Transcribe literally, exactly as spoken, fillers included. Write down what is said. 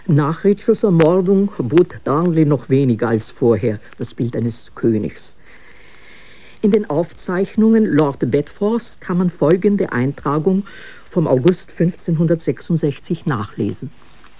Nach Richards Ermordung bot Darnley noch weniger als vorher das Bild eines Königs. In den Aufzeichnungen Lord Bedfords kann man folgende Eintragung vom August fünfzehnhundertsechsundsechzig nachlesen.